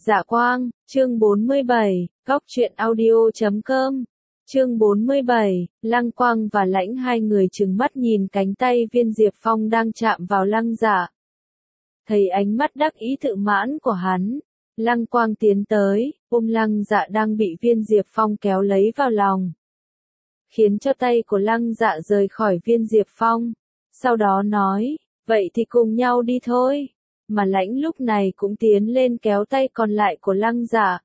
Dạ Quang, chương 47, Góc truyện audio.com. Chương 47, Lăng Quang và Lãnh hai người trừng mắt nhìn cánh tay Viên Diệp Phong đang chạm vào Lăng Dạ. Thấy ánh mắt đắc ý tự mãn của hắn, Lăng Quang tiến tới, ôm Lăng Dạ đang bị Viên Diệp Phong kéo lấy vào lòng, khiến cho tay của Lăng Dạ rời khỏi Viên Diệp Phong. Sau đó nói, vậy thì cùng nhau đi thôi. Mà Lãnh lúc này cũng tiến lên kéo tay còn lại của Lăng Dạ.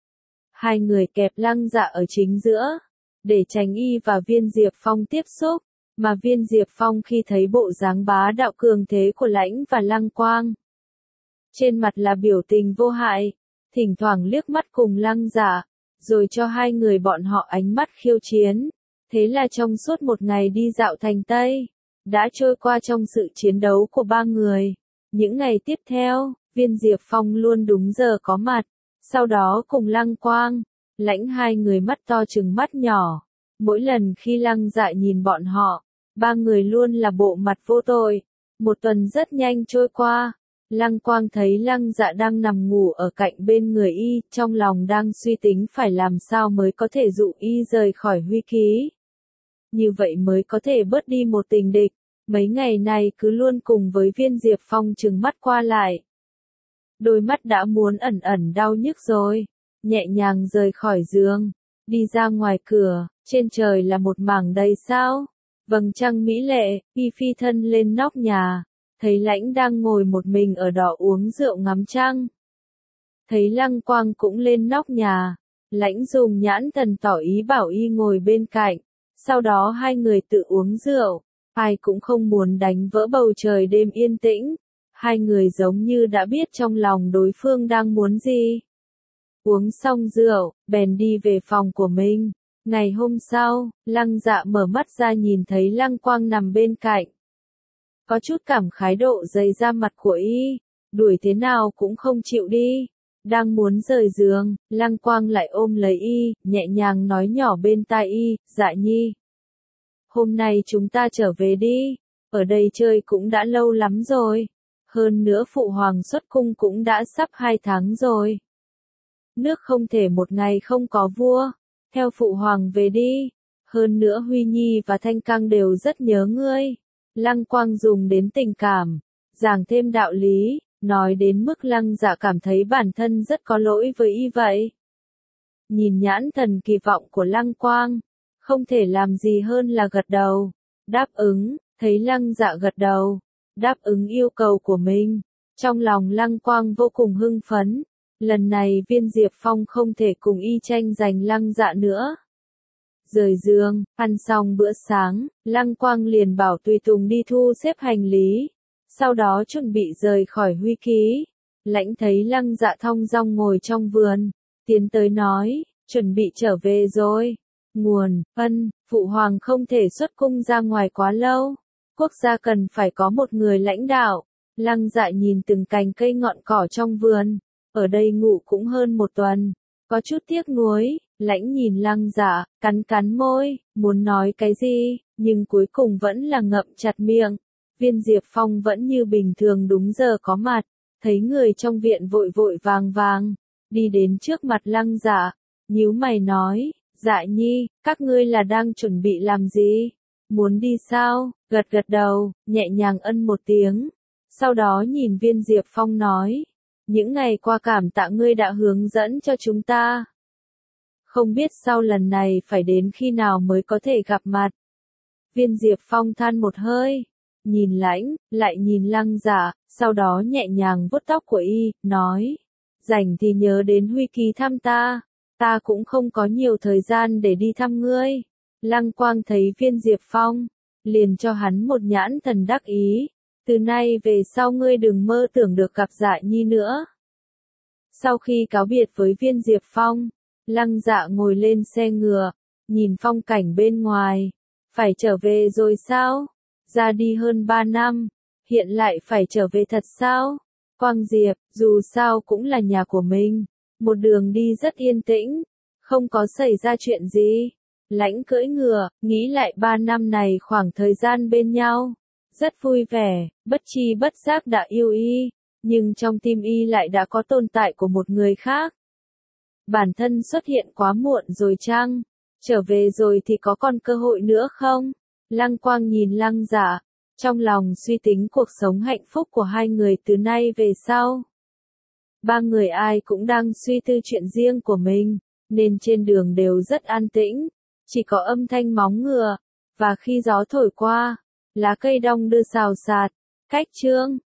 Hai người kẹp Lăng Dạ ở chính giữa, để tránh y và Viên Diệp Phong tiếp xúc. Mà Viên Diệp Phong khi thấy bộ dáng bá đạo cường thế của Lãnh và Lăng Quang, trên mặt là biểu tình vô hại, thỉnh thoảng liếc mắt cùng Lăng Dạ, rồi cho hai người bọn họ ánh mắt khiêu chiến. Thế là trong suốt một ngày đi dạo thành Tây, đã trôi qua trong sự chiến đấu của ba người. Những ngày tiếp theo, Viên Diệp Phong luôn đúng giờ có mặt, sau đó cùng Lăng Quang, Lãnh hai người mắt to trừng mắt nhỏ. Mỗi lần khi Lăng Dạ nhìn bọn họ, ba người luôn là bộ mặt vô tội. Một tuần rất nhanh trôi qua, Lăng Quang thấy Lăng Dạ đang nằm ngủ ở cạnh bên người y, trong lòng đang suy tính phải làm sao mới có thể dụ y rời khỏi huy khí. Như vậy mới có thể bớt đi một tình địch. Mấy ngày này cứ luôn cùng với Viên Diệp Phong trừng mắt qua lại. Đôi mắt đã muốn ẩn ẩn đau nhức rồi. Nhẹ nhàng rời khỏi giường, đi ra ngoài cửa, trên trời là một mảng đầy sao. Vầng trăng mỹ lệ, y phi thân lên nóc nhà, thấy Lãnh đang ngồi một mình ở đó uống rượu ngắm trăng. Thấy Lăng Quang cũng lên nóc nhà, Lãnh dùng nhãn thần tỏ ý bảo y ngồi bên cạnh. Sau đó hai người tự uống rượu. Ai cũng không muốn đánh vỡ bầu trời đêm yên tĩnh. Hai người giống như đã biết trong lòng đối phương đang muốn gì. Uống xong rượu, bèn đi về phòng của mình. Ngày hôm sau, Lăng Dạ mở mắt ra nhìn thấy Lăng Quang nằm bên cạnh. Có chút cảm khái độ dày ra mặt của y, đuổi thế nào cũng không chịu đi. Đang muốn rời giường, Lăng Quang lại ôm lấy y, nhẹ nhàng nói nhỏ bên tai y, Dạ Nhi. Hôm nay chúng ta trở về đi, ở đây chơi cũng đã lâu lắm rồi. Hơn nữa Phụ Hoàng xuất cung cũng đã sắp 2 tháng rồi. Nước không thể một ngày không có vua, theo Phụ Hoàng về đi. Hơn nữa Huy Nhi và Thanh Cang đều rất nhớ ngươi. Lăng Quang dùng đến tình cảm, giảng thêm đạo lý, nói đến mức Lăng Dạ cảm thấy bản thân rất có lỗi với y vậy. Nhìn nhãn thần kỳ vọng của Lăng Quang, không thể làm gì hơn là gật đầu, đáp ứng. Thấy Lăng Dạ gật đầu, đáp ứng yêu cầu của mình, trong lòng Lăng Quang vô cùng hưng phấn. Lần này Viên Diệp Phong không thể cùng y tranh giành Lăng Dạ nữa. Rời giường, ăn xong bữa sáng, Lăng Quang liền bảo tùy tùng đi thu xếp hành lý, sau đó chuẩn bị rời khỏi huy khí. Lãnh thấy Lăng Dạ thong dong ngồi trong vườn, tiến tới nói, chuẩn bị trở về rồi. Nguồn, Phụ Hoàng không thể xuất cung ra ngoài quá lâu. Quốc gia cần phải có một người lãnh đạo. Lăng Dạ nhìn từng cành cây ngọn cỏ trong vườn. Ở đây ngủ cũng hơn một tuần. Có chút tiếc nuối. Lãnh nhìn Lăng Dạ, cắn môi, muốn nói cái gì, nhưng cuối cùng vẫn là ngậm chặt miệng. Viên Diệp Phong vẫn như bình thường đúng giờ có mặt. Thấy người trong viện vội vội vàng, đi đến trước mặt Lăng Dạ, nhíu mày nói, Dạ Nhi, các ngươi là đang chuẩn bị làm gì? Muốn đi sao? Gật đầu, nhẹ nhàng ân một tiếng. Sau đó nhìn Viên Diệp Phong nói, những ngày qua cảm tạ ngươi đã hướng dẫn cho chúng ta. Không biết sau lần này phải đến khi nào mới có thể gặp mặt. Viên Diệp Phong than một hơi, nhìn Lãnh, lại nhìn Lăng Dạ, sau đó nhẹ nhàng vuốt tóc của y, nói, rảnh thì nhớ đến huy kỳ thăm ta. Ta cũng không có nhiều thời gian để đi thăm ngươi. Lăng Quang thấy Viên Diệp Phong, liền cho hắn một nhãn thần đắc ý. Từ nay về sau ngươi đừng mơ tưởng được gặp Dạ Nhi nữa. Sau khi cáo biệt với Viên Diệp Phong, Lăng Dạ ngồi lên xe ngựa, nhìn phong cảnh bên ngoài. Phải trở về rồi sao? Ra đi hơn 3 năm, hiện lại phải trở về thật sao? Quang Diệp, dù sao cũng là nhà của mình. Một đường đi rất yên tĩnh, không có xảy ra chuyện gì. Lãnh cưỡi ngựa, nghĩ lại 3 năm này khoảng thời gian bên nhau. Rất vui vẻ, bất chi bất giác đã yêu y. nhưng trong tim y lại đã có tồn tại của một người khác. Bản thân xuất hiện quá muộn rồi chăng? Trở về rồi thì có còn cơ hội nữa không? Lăng Quang nhìn Lăng Dạ, trong lòng suy tính cuộc sống hạnh phúc của hai người từ nay về sau. Ba người ai cũng đang suy tư chuyện riêng của mình, nên trên đường đều rất an tĩnh, chỉ có âm thanh móng ngựa, và khi gió thổi qua, lá cây đong đưa xào xạc. Cách chương